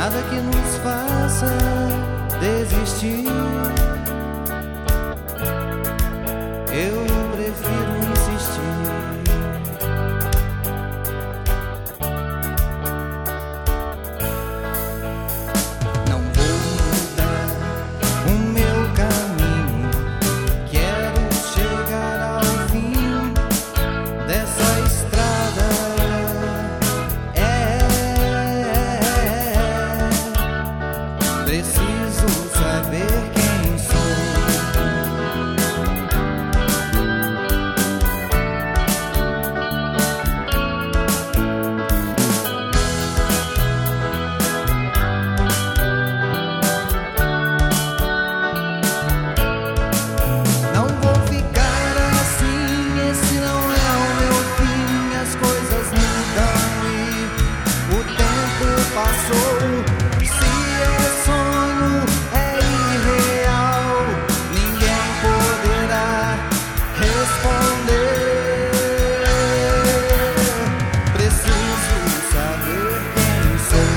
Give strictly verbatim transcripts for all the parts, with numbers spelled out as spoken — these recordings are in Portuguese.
nada que nos faça desistir. Eu prefiro insistir. Não vou mudar o meu caminho. Quero chegar ao fim dessa estrada. É, preciso saber quem sou. Não vou ficar assim, esse não é o meu fim. As coisas mudam e o tempo passou. Se é sonho, é irreal, ninguém poderá responder. Preciso saber quem sou.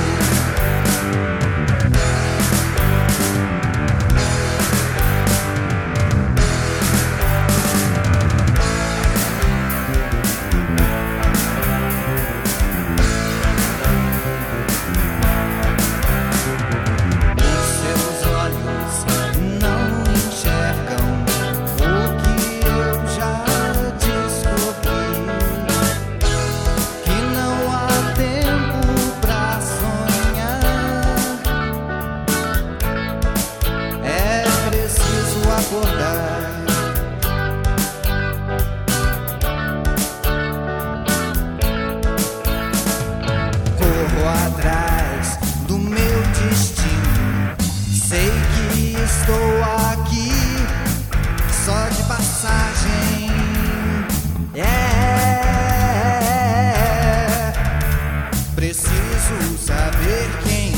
Os seus olhos não enxergam o que eu já descobri, que não há tempo pra sonhar. É preciso acordar. Corro atrás do meu destino. Sei que estou aqui só de passagem. É, preciso saber quem